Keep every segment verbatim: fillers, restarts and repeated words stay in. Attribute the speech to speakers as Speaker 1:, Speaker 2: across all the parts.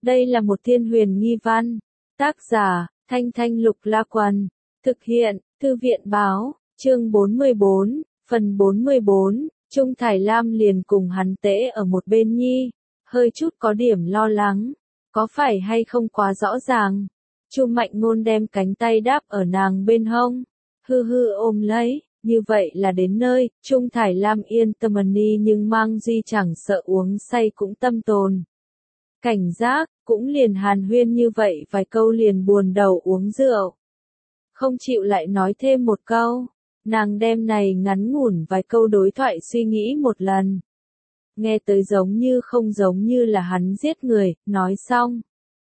Speaker 1: Đây là một thiên huyền nghi văn. Tác giả, Thanh Thanh Lục La Quần. Thực hiện, Thư viện Báo, chương bốn mươi bốn, phần bốn mươi bốn. Trung Thải Lam liền cùng hắn tễ ở một bên nhi, hơi chút có điểm lo lắng. Có phải hay không quá rõ ràng? Chu Mạnh Ngôn đem cánh tay đáp ở nàng bên hông. Hư hư ôm lấy, như vậy là đến nơi. Trung Thải Lam yên tâm đi, nhưng Mang Duy chẳng sợ uống say cũng tâm tồn. Cảnh giác, cũng liền hàn huyên như vậy vài câu liền buồn đầu uống rượu. Không chịu lại nói thêm một câu. Nàng đem này ngắn ngủn vài câu đối thoại suy nghĩ một lần. Nghe tới giống như không giống như là hắn giết người, nói xong.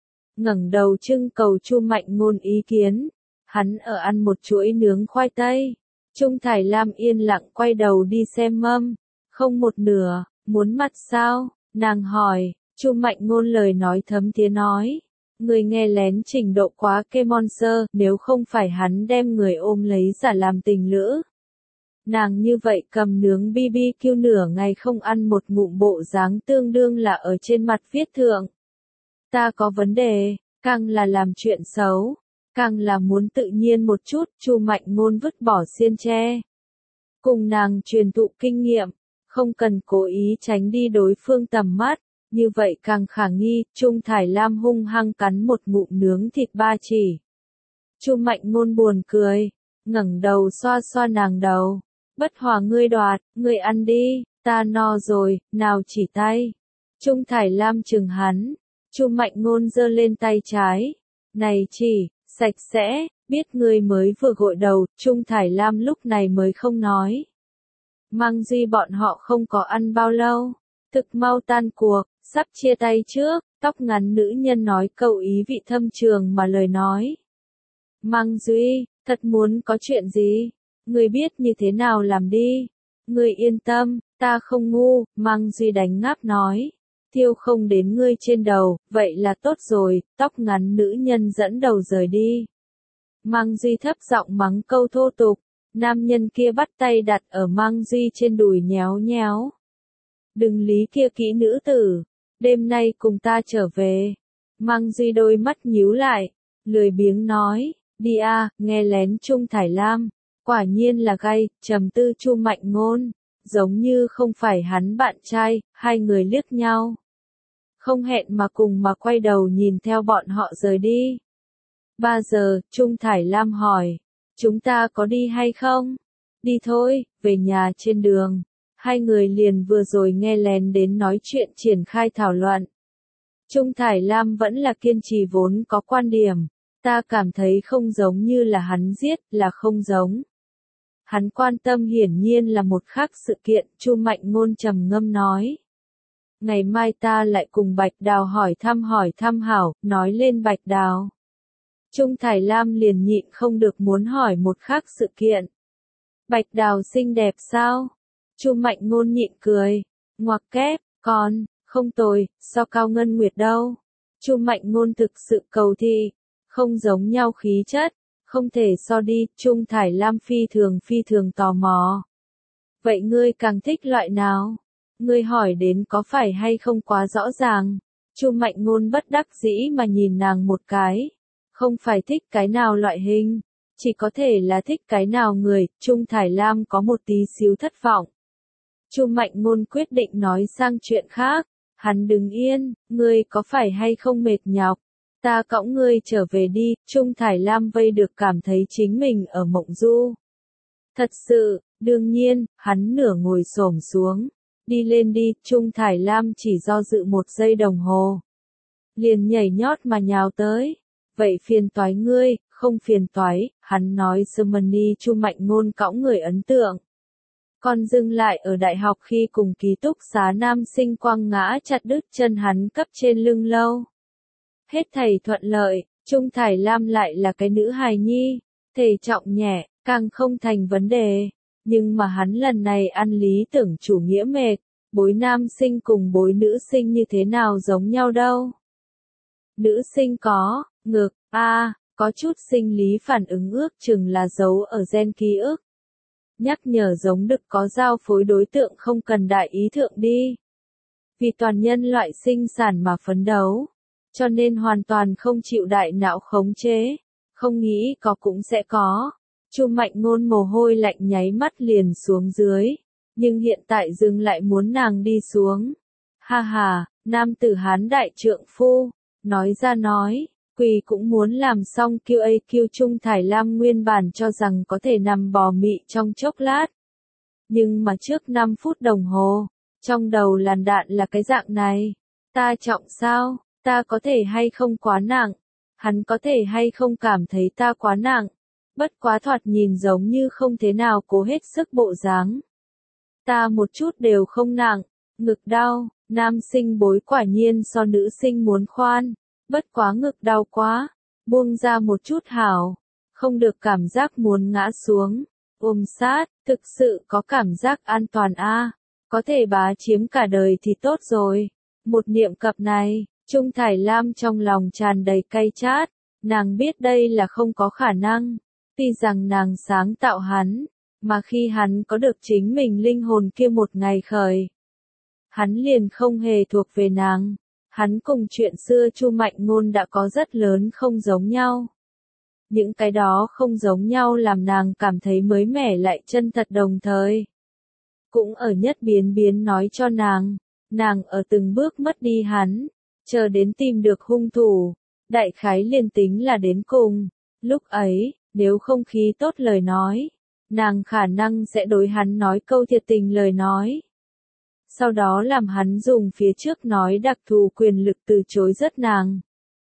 Speaker 1: Ngẩng đầu trưng cầu Chu Mạnh Ngôn ý kiến. Hắn ở ăn một chuỗi nướng khoai tây. Trung Thải Lam yên lặng quay đầu đi xem mâm. Không một nửa, muốn mặt sao? Nàng hỏi. Chu Mạnh Ngôn lời nói thấm thía nói. Người nghe lén trình độ quá kê monster, nếu không phải hắn đem người ôm lấy giả làm tình lữ. Nàng như vậy cầm nướng bi bi kiu nửa ngày không ăn một ngụm, bộ dáng tương đương là ở trên mặt viết thượng. Ta có vấn đề, càng là làm chuyện xấu, càng là muốn tự nhiên một chút. Chu Mạnh Ngôn vứt bỏ xiên tre. Cùng nàng truyền thụ kinh nghiệm, không cần cố ý tránh đi đối phương tầm mắt. Như vậy càng khả nghi. Trung Thải Lam hung hăng cắn một ngụm nướng thịt ba chỉ. Chu Mạnh Ngôn buồn cười, ngẩng đầu xoa xoa nàng đầu. Bất hòa ngươi đoạt, ngươi ăn đi, ta no rồi, nào chỉ tay. Trung Thải Lam chừng hắn. Chu Mạnh Ngôn giơ lên tay trái. Này chỉ, sạch sẽ, biết ngươi mới vừa gội đầu. Trung Thải Lam lúc này mới không nói. Mang Duy bọn họ không có ăn bao lâu. Thực mau tan cuộc, sắp chia tay trước, tóc ngắn nữ nhân nói câu ý vị thâm trường mà lời nói. Mang Duy, thật muốn có chuyện gì? Ngươi biết như thế nào làm đi. Ngươi yên tâm, ta không ngu. Mang Duy đánh ngáp nói. Thiêu không đến ngươi trên đầu, vậy là tốt rồi. Tóc ngắn nữ nhân dẫn đầu rời đi. Mang Duy thấp giọng mắng câu thô tục. Nam nhân kia bắt tay đặt ở Mang Duy trên đùi nhéo nhéo. Đừng lý kia kỹ nữ tử, đêm nay cùng ta trở về. Mang Duy đôi mắt nhíu lại, lười biếng nói, đi a, nghe lén Trung Thải Lam, quả nhiên là gay. Trầm tư Chu Mạnh Ngôn, giống như không phải hắn bạn trai. Hai người liếc nhau, không hẹn mà cùng mà quay đầu nhìn theo bọn họ rời đi. Ba giờ, Trung Thải Lam hỏi, chúng ta có đi hay không? Đi thôi. Về nhà trên đường, hai người liền vừa rồi nghe lén đến nói chuyện triển khai thảo luận. Trung Thải Lam vẫn là kiên trì vốn có quan điểm. Ta cảm thấy không giống như là hắn giết, là không giống. Hắn quan tâm hiển nhiên là một khác sự kiện. Chu Mạnh Ngôn trầm ngâm nói. Ngày mai ta lại cùng Bạch Đào hỏi thăm hỏi thăm hảo, nói lên Bạch Đào. Trung Thải Lam liền nhịn không được muốn hỏi một khác sự kiện. Bạch Đào xinh đẹp sao? Chu Mạnh Ngôn nhịn cười, ngoặc kép, còn, không tồi, so Cao Ngân Nguyệt đâu. Chu Mạnh Ngôn thực sự cầu thị, không giống nhau khí chất, không thể so đi. Trung Thải Lam phi thường phi thường tò mò. Vậy ngươi càng thích loại nào? Ngươi hỏi đến có phải hay không quá rõ ràng? Chu Mạnh Ngôn bất đắc dĩ mà nhìn nàng một cái. Không phải thích cái nào loại hình, chỉ có thể là thích cái nào người. Trung Thải Lam có một tí xíu thất vọng. Chu Mạnh Ngôn quyết định nói sang chuyện khác. Hắn đứng yên, ngươi có phải hay không mệt nhọc? Ta cõng ngươi trở về đi. Trung Thải Lam vây được cảm thấy chính mình ở mộng du. Thật sự, đương nhiên, hắn nửa ngồi xổm xuống. Đi lên đi. Trung Thải Lam chỉ do dự một giây đồng hồ, liền nhảy nhót mà nhào tới. Vậy phiền toái ngươi, không phiền toái. Hắn nói Germany. Chu Mạnh Ngôn cõng người ấn tượng. Còn dừng lại ở đại học khi cùng ký túc xá nam sinh quăng ngã chặt đứt chân hắn cấp trên lưng lâu. Hết thảy thuận lợi. Trung Thải Lam lại là cái nữ hài nhi, thể trọng nhẹ, càng không thành vấn đề. Nhưng mà hắn lần này ăn lý tưởng chủ nghĩa mệt. Bối nam sinh cùng bối nữ sinh như thế nào giống nhau đâu. Nữ sinh có, ngực, a à, có chút sinh lý phản ứng ước chừng là giấu ở gen ký ức. Nhắc nhở giống đực có giao phối đối tượng không cần đại ý thượng đi. Vì toàn nhân loại sinh sản mà phấn đấu. cho nên hoàn toàn không chịu đại não khống chế, không nghĩ có cũng sẽ có. Chu Mạnh Ngôn mồ hôi lạnh nháy mắt liền xuống dưới, nhưng hiện tại dừng lại muốn nàng đi xuống. Ha ha, nam tử Hán đại trượng phu, nói ra nói, quỳ cũng muốn làm xong Q A Q Trung Thải Lam nguyên bản cho rằng có thể nằm bò mị trong chốc lát. Nhưng mà trước năm phút đồng hồ, trong đầu làn đạn là cái dạng này. Ta trọng sao? Ta có thể hay không quá nặng? Hắn có thể hay không cảm thấy ta quá nặng? Bất quá thoạt nhìn giống như không thế nào cố hết sức bộ dáng. Ta một chút đều không nặng, ngực đau, nam sinh bối quả nhiên so nữ sinh muốn khoan, bất quá ngực đau quá, buông ra một chút hảo, không được cảm giác muốn ngã xuống, ôm sát, thực sự có cảm giác an toàn a, có thể bá chiếm cả đời thì tốt rồi. Một niệm cập này, Trung Thải Lam trong lòng tràn đầy cay chát, nàng biết đây là không có khả năng, tuy rằng nàng sáng tạo hắn, mà khi hắn có được chính mình linh hồn kia một ngày khởi, hắn liền không hề thuộc về nàng, hắn cùng chuyện xưa Chu Mạnh Ngôn đã có rất lớn không giống nhau. Những cái đó không giống nhau làm nàng cảm thấy mới mẻ lại chân thật đồng thời. Cũng ở nhất biến biến nói cho nàng, nàng ở từng bước mất đi hắn, chờ đến tìm được hung thủ, đại khái liền tính là đến cùng, lúc ấy, nếu không khí tốt lời nói, nàng khả năng sẽ đối hắn nói câu thiệt tình lời nói. Sau đó làm hắn dùng phía trước nói đặc thù quyền lực từ chối rất nàng.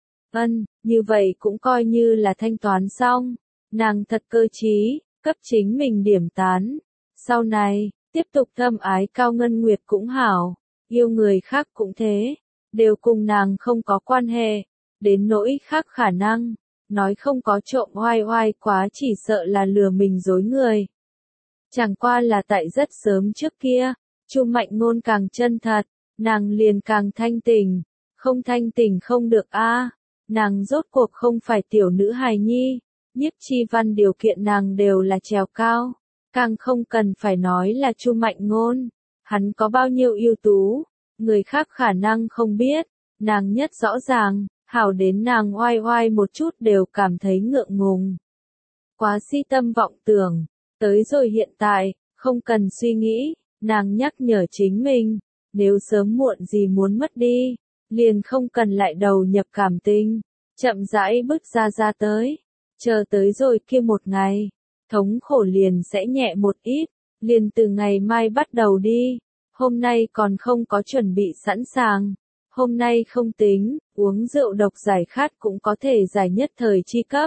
Speaker 1: Ân, như vậy cũng coi như là thanh toán xong, nàng thật cơ trí, cấp chính mình điểm tán. Sau này, tiếp tục thâm ái Cao Ngân Nguyệt cũng hảo, yêu người khác cũng thế, đều cùng nàng không có quan hệ, đến nỗi khác khả năng, nói không có trộm oai oai quá chỉ sợ là lừa mình dối người. Chẳng qua là tại rất sớm trước kia, Chu Mạnh Ngôn càng chân thật, nàng liền càng thanh tình, không thanh tình không được a, nàng rốt cuộc không phải tiểu nữ hài nhi, Nhiếp Chi Văn điều kiện nàng đều là trèo cao, càng không cần phải nói là Chu Mạnh Ngôn, hắn có bao nhiêu ưu tú, người khác khả năng không biết, nàng nhất rõ ràng, hảo đến nàng oai oai một chút đều cảm thấy ngượng ngùng. Quá si tâm vọng tưởng, tới rồi hiện tại, không cần suy nghĩ, nàng nhắc nhở chính mình, nếu sớm muộn gì muốn mất đi, liền không cần lại đầu nhập cảm tình, chậm rãi bước ra ra tới, chờ tới rồi kia một ngày, thống khổ liền sẽ nhẹ một ít, liền từ ngày mai bắt đầu đi, hôm nay còn không có chuẩn bị sẵn sàng, hôm nay không tính, uống rượu độc giải khát cũng có thể giải nhất thời chi cấp.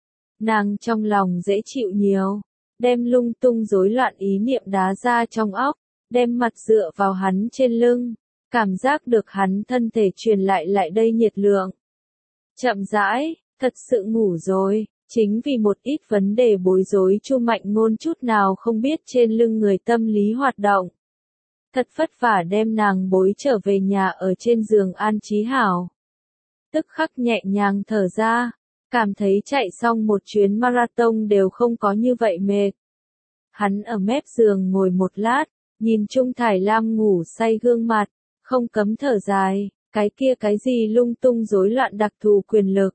Speaker 1: Nàng trong lòng dễ chịu nhiều, đem lung tung rối loạn ý niệm đá ra trong óc, đem mặt dựa vào hắn trên lưng, cảm giác được hắn thân thể truyền lại lại đây nhiệt lượng. Chậm rãi, thật sự ngủ rồi, chính vì một ít vấn đề bối rối Chu Mạnh Ngôn chút nào không biết trên lưng người tâm lý hoạt động. Thật vất vả đem nàng bối trở về nhà ở trên giường an trí hảo. Tức khắc nhẹ nhàng thở ra, cảm thấy chạy xong một chuyến marathon đều không có như vậy mệt. Hắn ở mép giường ngồi một lát, nhìn Trung Thải Lam ngủ say gương mặt, không cấm thở dài, cái kia cái gì lung tung rối loạn đặc thù quyền lực.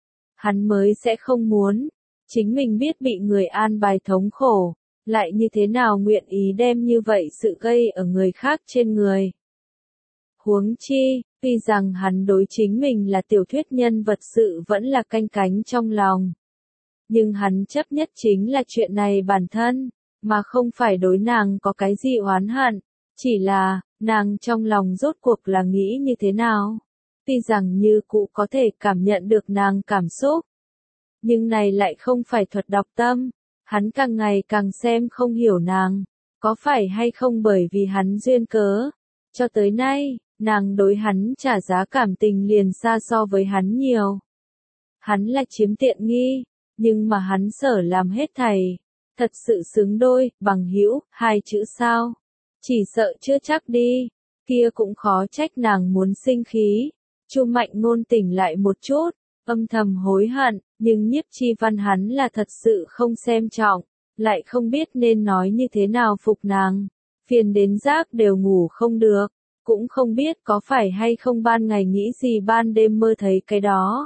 Speaker 1: Hắn mới sẽ không muốn, chính mình biết bị người an bài thống khổ, lại như thế nào nguyện ý đem như vậy sự gây ở người khác trên người. Huống chi, tuy rằng hắn đối chính mình là tiểu thuyết nhân vật sự vẫn là canh cánh trong lòng. Nhưng hắn chấp nhất chính là chuyện này bản thân, mà không phải đối nàng có cái gì oán hận, chỉ là, nàng trong lòng rốt cuộc là nghĩ như thế nào. Tuy rằng như cụ có thể cảm nhận được nàng cảm xúc, nhưng này lại không phải thuật đọc tâm, hắn càng ngày càng xem không hiểu nàng, có phải hay không bởi vì hắn duyên cớ. Cho tới nay, nàng đối hắn trả giá cảm tình liền xa so với hắn nhiều. Hắn là chiếm tiện nghi, nhưng mà hắn sở làm hết thảy, thật sự xứng đôi, bằng hữu, hai chữ sao. Chỉ sợ chưa chắc đi, kia cũng khó trách nàng muốn sinh khí. Chu Mạnh Ngôn tỉnh lại một chút, âm thầm hối hận, nhưng Nhiếp Chi Văn hắn là thật sự không xem trọng, lại không biết nên nói như thế nào phục nàng, phiền đến giấc đều ngủ không được, cũng không biết có phải hay không ban ngày nghĩ gì ban đêm mơ thấy cái đó.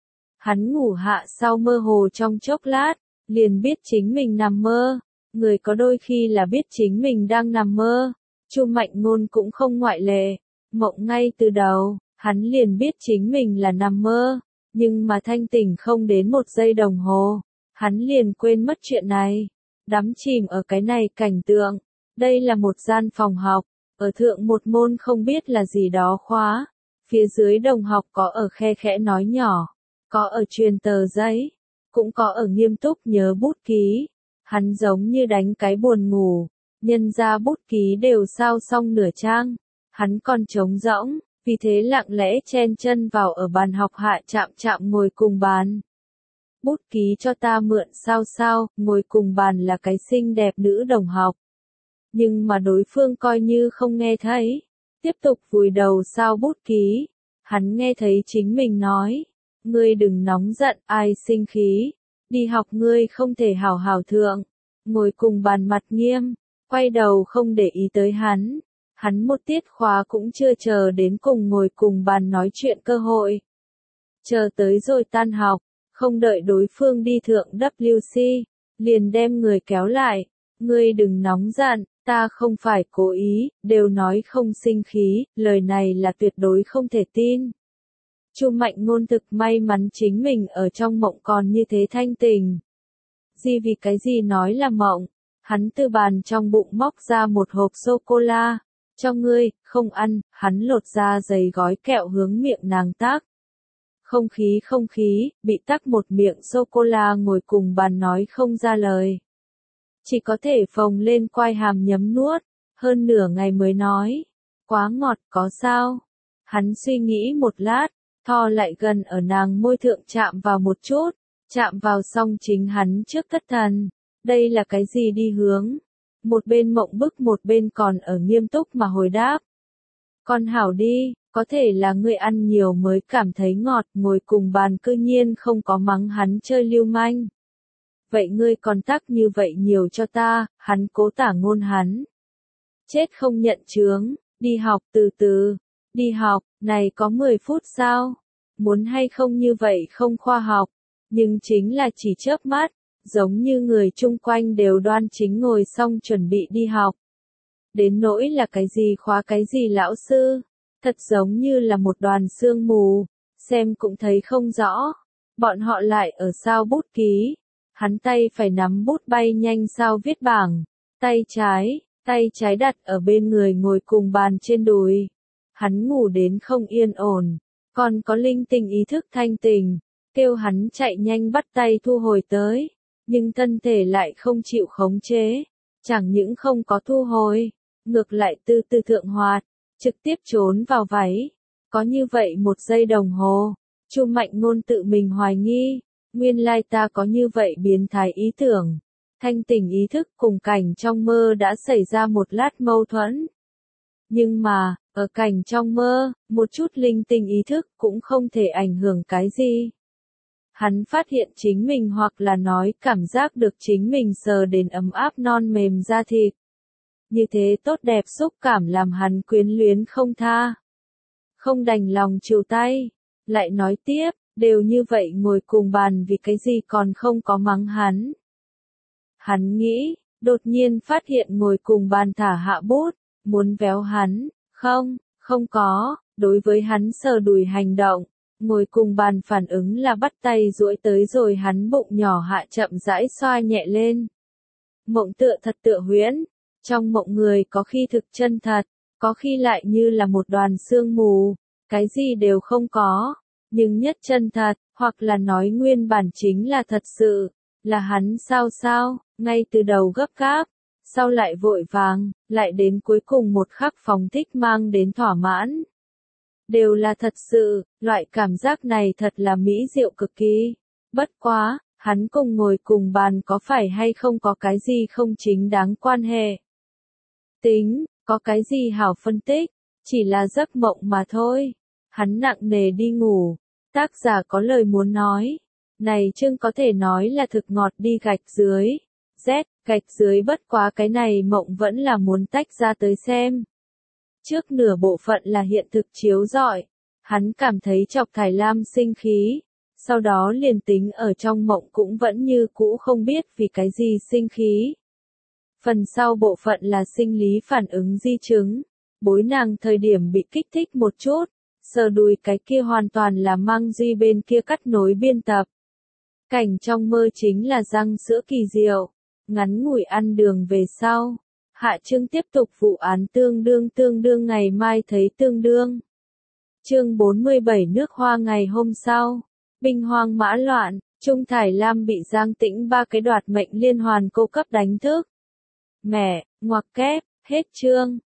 Speaker 1: Hắn ngủ hạ sau mơ hồ trong chốc lát, liền biết chính mình nằm mơ, người có đôi khi là biết chính mình đang nằm mơ, Chu Mạnh Ngôn cũng không ngoại lệ, mộng ngay từ đầu, hắn liền biết chính mình là nằm mơ, nhưng mà thanh tỉnh không đến một giây đồng hồ, hắn liền quên mất chuyện này, đắm chìm ở cái này cảnh tượng, đây là một gian phòng học, ở thượng một môn không biết là gì đó khóa, phía dưới đồng học có ở khe khẽ nói nhỏ, có ở truyền tờ giấy, cũng có ở nghiêm túc nhớ bút ký, hắn giống như đánh cái buồn ngủ, nhân ra bút ký đều sao xong nửa trang, hắn còn trống rỗng, vì thế lặng lẽ chen chân vào ở bàn học hạ chạm chạm ngồi cùng bàn. Bút ký cho ta mượn sao sao, ngồi cùng bàn là cái xinh đẹp nữ đồng học. Nhưng mà đối phương coi như không nghe thấy, tiếp tục vùi đầu sao bút ký, hắn nghe thấy chính mình nói, ngươi đừng nóng giận, ai sinh khí, đi học ngươi không thể hào hào thượng, ngồi cùng bàn mặt nghiêm, quay đầu không để ý tới hắn. Hắn một tiết khóa cũng chưa chờ đến cùng ngồi cùng bàn nói chuyện cơ hội. Chờ tới rồi tan học, không đợi đối phương đi thượng W C, liền đem người kéo lại, ngươi đừng nóng giận, ta không phải cố ý, đều nói không sinh khí, lời này là tuyệt đối không thể tin. Chu Mạnh Ngôn thực may mắn chính mình ở trong mộng còn như thế thanh tình. Gì vì cái gì nói là mộng, hắn từ bàn trong bụng móc ra một hộp sô-cô-la. Cho ngươi, không ăn, hắn lột ra giấy gói kẹo hướng miệng nàng tác. Không khí không khí, bị tắc một miệng sô-cô-la ngồi cùng bàn nói không ra lời. Chỉ có thể phồng lên quai hàm nhấm nuốt, hơn nửa ngày mới nói. Quá ngọt có sao? Hắn suy nghĩ một lát, thò lại gần ở nàng môi thượng chạm vào một chút, chạm vào xong chính hắn trước thất thần. Đây là cái gì đi hướng? Một bên mộng bức một bên còn ở nghiêm túc mà hồi đáp. Con hảo đi, có thể là ngươi ăn nhiều mới cảm thấy ngọt, ngồi cùng bàn cư nhiên không có mắng hắn chơi lưu manh. Vậy ngươi còn tắc như vậy nhiều cho ta, hắn cố tả ngôn hắn. Chết không nhận chướng, đi học từ từ, đi học, này có mười phút sao? Muốn hay không như vậy không khoa học, nhưng chính là chỉ chớp mắt. Giống như người chung quanh đều đoan chính ngồi xong chuẩn bị đi học. Đến nỗi là cái gì khóa cái gì lão sư, thật giống như là một đoàn sương mù, xem cũng thấy không rõ. Bọn họ lại ở sao bút ký, hắn tay phải nắm bút bay nhanh sao viết bảng, tay trái, tay trái đặt ở bên người ngồi cùng bàn trên đùi. Hắn ngủ đến không yên ổn, còn có linh tinh ý thức thanh tình, kêu hắn chạy nhanh bắt tay thu hồi tới. Nhưng thân thể lại không chịu khống chế, chẳng những không có thu hồi, ngược lại từ từ thượng hoạt, trực tiếp trốn vào váy. Có như vậy một giây đồng hồ, Chu Mạnh Ngôn tự mình hoài nghi, nguyên lai ta có như vậy biến thái ý tưởng. Thanh tỉnh ý thức cùng cảnh trong mơ đã xảy ra một lát mâu thuẫn. Nhưng mà, ở cảnh trong mơ, một chút linh tinh ý thức cũng không thể ảnh hưởng cái gì. Hắn phát hiện chính mình hoặc là nói cảm giác được chính mình sờ đến ấm áp non mềm da thịt. Như thế tốt đẹp xúc cảm làm hắn quyến luyến không tha. Không đành lòng chịu tay, lại nói tiếp, đều như vậy ngồi cùng bàn vì cái gì còn không có mắng hắn. Hắn nghĩ, đột nhiên phát hiện ngồi cùng bàn thả hạ bút, muốn véo hắn, không, không có, đối với hắn sờ đùi hành động. Ngồi cùng bàn phản ứng là bắt tay duỗi tới rồi hắn bụng nhỏ hạ chậm rãi xoa nhẹ lên. Mộng tựa thật tựa huyễn, trong mộng người có khi thực chân thật, có khi lại như là một đoàn sương mù, cái gì đều không có, nhưng nhất chân thật, hoặc là nói nguyên bản chính là thật sự, là hắn sao sao, ngay từ đầu gấp gáp, sau lại vội vàng, lại đến cuối cùng một khắc phóng thích mang đến thỏa mãn. Đều là thật sự, loại cảm giác này thật là mỹ diệu cực kỳ. Bất quá, hắn cùng ngồi cùng bàn có phải hay không có cái gì không chính đáng quan hệ. Tính, có cái gì hảo phân tích, chỉ là giấc mộng mà thôi. Hắn nặng nề đi ngủ, tác giả có lời muốn nói. Này chương có thể nói là thực ngọt đi gạch dưới. Z, gạch dưới bất quá cái này mộng vẫn là muốn tách ra tới xem. Trước nửa bộ phận là hiện thực chiếu rọi. Hắn cảm thấy Chọc Thải Lam sinh khí. Sau đó liền tính ở trong mộng cũng vẫn như cũ không biết vì cái gì sinh khí. Phần sau bộ phận là sinh lý phản ứng di chứng. Bối nàng thời điểm bị kích thích một chút. Sờ đùi cái kia hoàn toàn là Mang Duy bên kia cắt nối biên tập. Cảnh trong mơ chính là răng sữa kỳ diệu. Ngắn ngủi ăn đường về sau. Hạ chương tiếp tục vụ án tương đương tương đương ngày mai thấy tương đương. Chương bốn mươi bảy nước hoa ngày hôm sau. Binh hoang mã loạn, Trung Thải Lam bị Giang Tĩnh ba cái đoạt mệnh liên hoàn cô cấp đánh thức. Mẹ, ngoặc kép, hết chương.